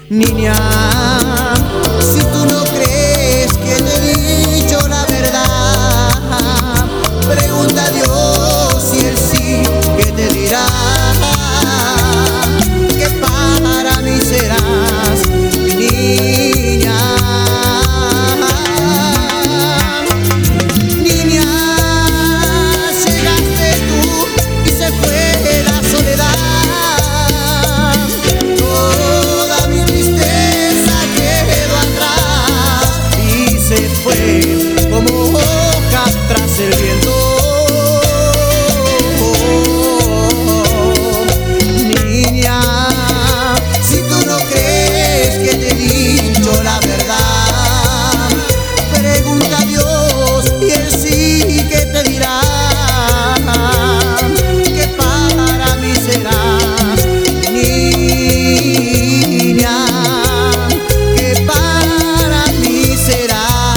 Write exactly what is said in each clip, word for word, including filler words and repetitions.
Niña, si tú no crees que te he dicho la verdad, pregunta a Dios y Él sí que te dirá que para mí serás mi niña. Niña, llegaste tú y se fue la soledad. Como hojas tras el viento. Niña, si tú no crees que te he dicho la verdad, pregunta a Dios y Él sí que te dirá que para mí serás niña, que para mí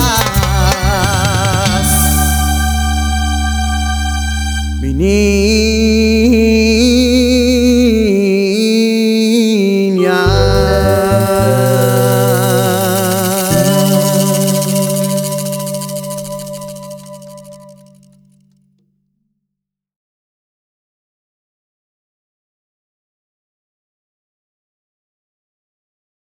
serás mi niña.